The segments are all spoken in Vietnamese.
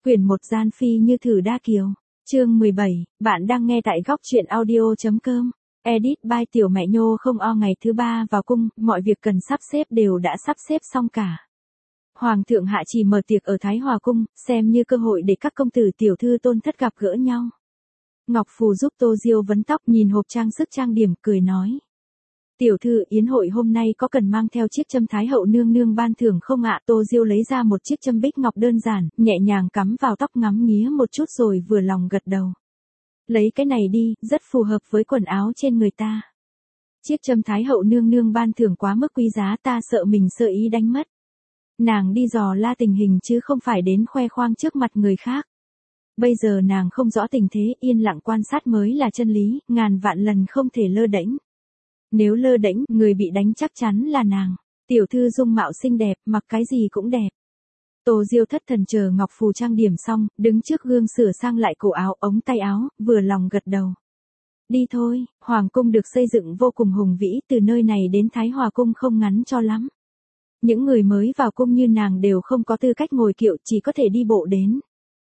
Quyển 1 Gian Phi như thử đa kiều. Chương 17, bạn đang nghe tại góc truyện audio.com. Edit by Tiểu Mẹ Nhô. Không o ngày thứ 3 vào cung, mọi việc cần sắp xếp đều đã sắp xếp xong cả. Hoàng thượng hạ chỉ mở tiệc ở Thái Hòa cung, xem như cơ hội để các công tử tiểu thư tôn thất gặp gỡ nhau. Ngọc Phù giúp Tô Diêu vấn tóc, nhìn hộp trang sức trang điểm, cười nói: "Tiểu thư, yến hội hôm nay có cần mang theo chiếc châm Thái hậu nương nương ban thưởng không ạ?" Tô Diêu lấy ra một chiếc châm bích ngọc đơn giản, nhẹ nhàng cắm vào tóc, ngắm nghía một chút rồi vừa lòng gật đầu. "Lấy cái này đi, rất phù hợp với quần áo trên người ta." Chiếc châm Thái hậu nương nương ban thưởng quá mức quý giá, ta sợ mình sơ ý đánh mất. Nàng đi dò la tình hình chứ không phải đến khoe khoang trước mặt người khác. Bây giờ nàng không rõ tình thế, yên lặng quan sát mới là chân lý, ngàn vạn lần không thể lơ đễnh. Nếu lơ đễnh, người bị đánh chắc chắn là nàng. Tiểu thư dung mạo xinh đẹp, mặc cái gì cũng đẹp. Tô Diêu thất thần chờ Ngọc Phù trang điểm xong, đứng trước gương sửa sang lại cổ áo, ống tay áo, vừa lòng gật đầu. Đi thôi, Hoàng cung được xây dựng vô cùng hùng vĩ, từ nơi này đến Thái Hòa cung không ngắn cho lắm. Những người mới vào cung như nàng đều không có tư cách ngồi kiệu, chỉ có thể đi bộ đến.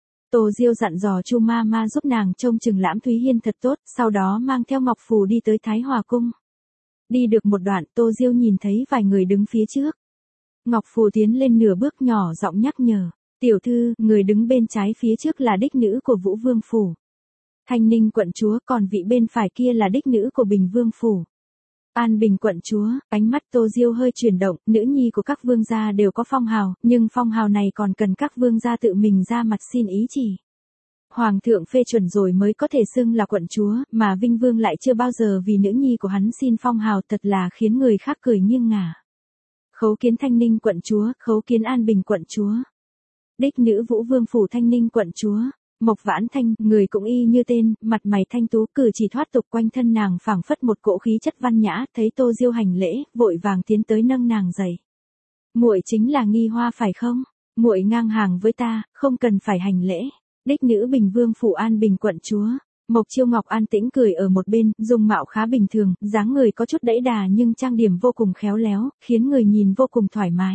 Tô Diêu dặn dò Chu ma ma giúp nàng trông chừng Lãm Thúy Hiên thật tốt, sau đó mang theo Ngọc Phù đi tới Thái Hòa cung. Đi được một đoạn, Tô Diêu nhìn thấy vài người đứng phía trước. Ngọc Phù tiến lên nửa bước, nhỏ giọng nhắc nhở: "Tiểu thư, người đứng bên trái phía trước là đích nữ của Vũ Vương phủ, Thanh Ninh quận chúa, còn vị bên phải kia là đích nữ của Bình Vương phủ, An Bình quận chúa." Ánh mắt Tô Diêu hơi chuyển động, nữ nhi của các vương gia đều có phong hào, nhưng phong hào này còn cần các vương gia tự mình ra mặt xin ý chỉ. Hoàng thượng phê chuẩn rồi mới có thể xưng là quận chúa, mà Vinh Vương lại chưa bao giờ vì nữ nhi của hắn xin phong hào, thật là khiến người khác cười nghiêng ngả. Khấu kiến Thanh Ninh quận chúa, khấu kiến An Bình quận chúa. Đích nữ Vũ Vương phủ Thanh Ninh quận chúa. Mộc Vãn Thanh, người cũng y như tên, mặt mày thanh tú, cử chỉ thoát tục, quanh thân nàng phảng phất một cỗ khí chất văn nhã, thấy Tô Diêu hành lễ, vội vàng tiến tới nâng nàng dậy. "Muội chính là Nghi Hoa phải không? Muội ngang hàng với ta, không cần phải hành lễ." Đích nữ Bình Vương phủ An Bình quận chúa. Mộc Chiêu Ngọc an tĩnh cười ở một bên, dung mạo khá bình thường, dáng người có chút đẫy đà nhưng trang điểm vô cùng khéo léo, khiến người nhìn vô cùng thoải mái.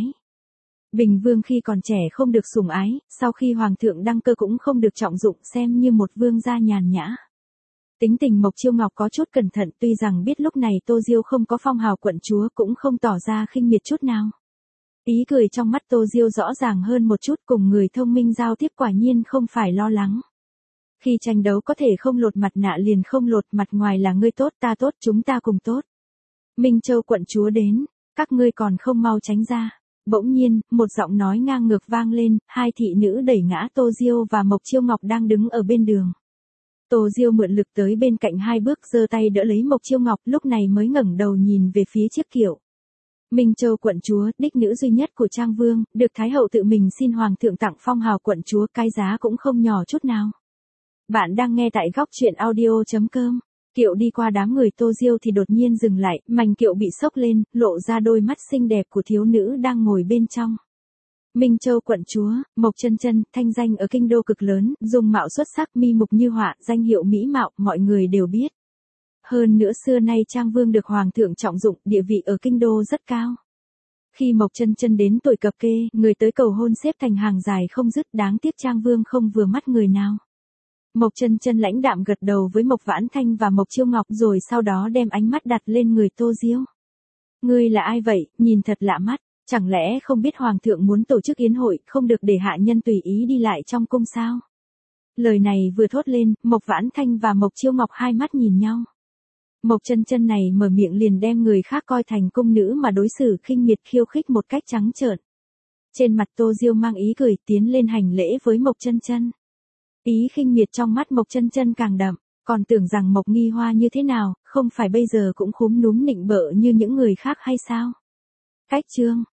Bình Vương khi còn trẻ không được sủng ái, sau khi Hoàng thượng đăng cơ cũng không được trọng dụng, xem như một vương gia nhàn nhã. Tính tình Mộc Chiêu Ngọc có chút cẩn thận, tuy rằng biết lúc này Tô Diêu không có phong hào quận chúa cũng không tỏ ra khinh miệt chút nào. Ý cười trong mắt Tô Diêu rõ ràng hơn một chút, cùng người thông minh giao tiếp quả nhiên không phải lo lắng. Khi tranh đấu có thể không lột mặt nạ liền không lột, mặt ngoài là ngươi tốt ta tốt, chúng ta cùng tốt. Minh Châu quận chúa đến, các ngươi còn không mau tránh ra. Bỗng nhiên, một giọng nói ngang ngược vang lên, hai thị nữ đẩy ngã Tô Diêu và Mộc Chiêu Ngọc đang đứng ở bên đường. Tô Diêu mượn lực tới bên cạnh hai bước, giơ tay đỡ lấy Mộc Chiêu Ngọc, lúc này mới ngẩng đầu nhìn về phía chiếc kiệu. Minh Châu quận chúa, đích nữ duy nhất của Trang Vương, được Thái hậu tự mình xin Hoàng thượng tặng phong hào quận chúa, cái giá cũng không nhỏ chút nào. Bạn đang nghe tại góc truyện audio.com. Kiệu đi qua đám người Tô Diêu thì đột nhiên dừng lại, mành kiệu bị xốc lên, lộ ra đôi mắt xinh đẹp của thiếu nữ đang ngồi bên trong. Minh Châu quận chúa, Mộc Chân Chân, thanh danh ở kinh đô cực lớn, dung mạo xuất sắc, mi mục như họa, danh hiệu mỹ mạo, mọi người đều biết. Hơn nữa xưa nay Trang Vương được Hoàng thượng trọng dụng, địa vị ở kinh đô rất cao. Khi Mộc Chân Chân đến tuổi cập kê, người tới cầu hôn xếp thành hàng dài không dứt, đáng tiếc Trang Vương không vừa mắt người nào. Mộc Chân Chân lãnh đạm gật đầu với Mộc Vãn Thanh và Mộc Chiêu Ngọc, rồi sau đó đem ánh mắt đặt lên người Tô Diêu. "Ngươi là ai vậy, nhìn thật lạ mắt, chẳng lẽ không biết Hoàng thượng muốn tổ chức yến hội, không được để hạ nhân tùy ý đi lại trong cung sao?" Lời này vừa thốt lên, Mộc Vãn Thanh và Mộc Chiêu Ngọc hai mắt nhìn nhau. Mộc Chân Chân này mở miệng liền đem người khác coi thành cung nữ mà đối xử khinh miệt, khiêu khích một cách trắng trợn. Trên mặt Tô Diêu mang ý cười, tiến lên hành lễ với Mộc Chân Chân. Ý khinh miệt trong mắt Mộc Chân Chân càng đậm, còn tưởng rằng Mộc Nghi Hoa như thế nào, không phải bây giờ cũng khúm núm nịnh bợ như những người khác hay sao? Cách chương,